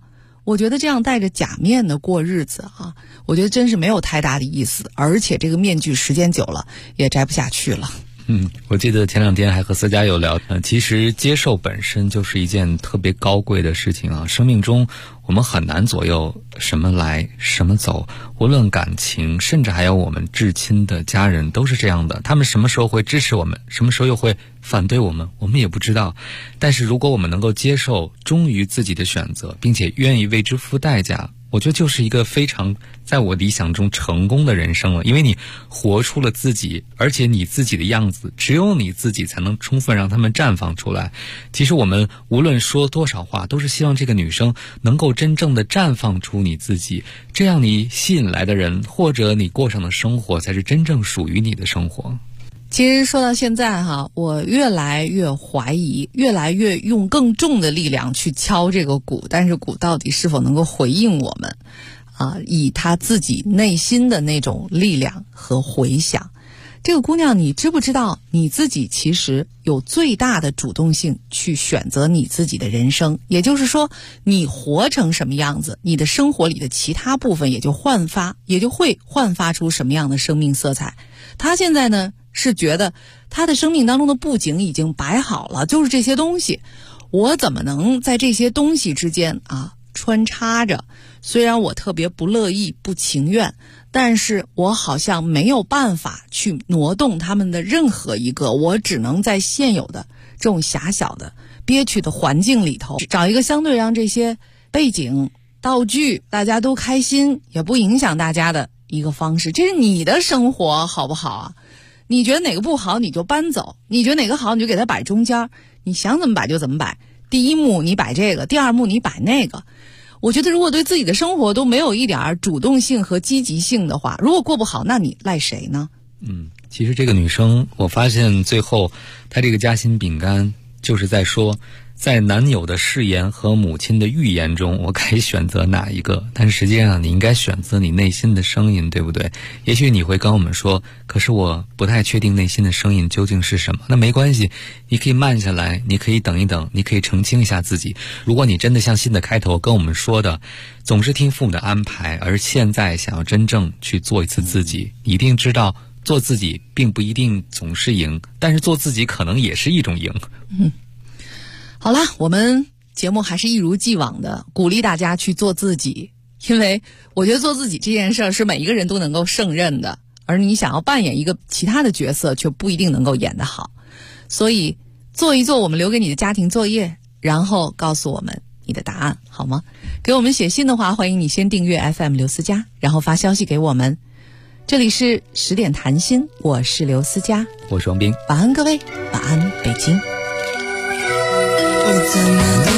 我觉得这样戴着假面的过日子啊，我觉得真是没有太大的意思，而且这个面具时间久了也摘不下去了。 我记得前2天还和思佳有聊，其实接受本身就是一件特别高贵的事情啊。生命中我们很难左右什么来什么走，无论感情，甚至还有我们至亲的家人都是这样的，他们什么时候会支持我们，什么时候又会反对我们，我们也不知道。但是如果我们能够接受忠于自己的选择，并且愿意为之付代价，我觉得就是一个非常在我理想中成功的人生了。因为你活出了自己，而且你自己的样子只有你自己才能充分让他们绽放出来。其实我们无论说多少话，都是希望这个女生能够真正的绽放出你自己，这样你吸引来的人或者你过上的生活才是真正属于你的生活。 其实说到现在哈，我越来越怀疑，越来越用更重的力量去敲这个鼓，但是鼓到底是否能够回应我们以他自己内心的那种力量和回响。这个姑娘，你知不知道你自己其实有最大的主动性去选择你自己的人生，也就是说你活成什么样子，你的生活里的其他部分也就会焕发出什么样的生命色彩。她现在呢是觉得他的生命当中的布景已经摆好了，就是这些东西，我怎么能在这些东西之间穿插着？虽然我特别不乐意不情愿，但是我好像没有办法去挪动他们的任何一个，我只能在现有的这种狭小的憋屈的环境里头找一个相对让这些背景道具大家都开心也不影响大家的一个方式。这是你的生活好不好啊？你觉得哪个不好你就搬走，你觉得哪个好你就给它摆中间，你想怎么摆就怎么摆。第一幕你摆这个，第二幕你摆那个。我觉得如果对自己的生活都没有一点主动性和积极性的话，如果过不好，那你赖谁呢？ 其实这个女生，我发现最后她这个夹心饼干就是在说，在男友的誓言和母亲的预言中，我该选择哪一个？但是实际上你应该选择你内心的声音，对不对？也许你会跟我们说，可是我不太确定内心的声音究竟是什么。那没关系，你可以慢下来，你可以等一等，你可以澄清一下自己。如果你真的像信的开头跟我们说的，总是听父母的安排，而现在想要真正去做一次自己，你一定知道做自己并不一定总是赢，但是做自己可能也是一种赢。 好了，我们节目还是一如既往的鼓励大家去做自己，因为我觉得做自己这件事儿是每一个人都能够胜任的，而你想要扮演一个其他的角色却不一定能够演得好。所以做一做我们留给你的家庭作业，然后告诉我们你的答案好吗？给我们写信的话，欢迎你先订阅 FM 刘思佳，然后发消息给我们。这里是10点谈心，我是刘思佳， 我是王斌， 晚安各位，晚安北京。 我怎么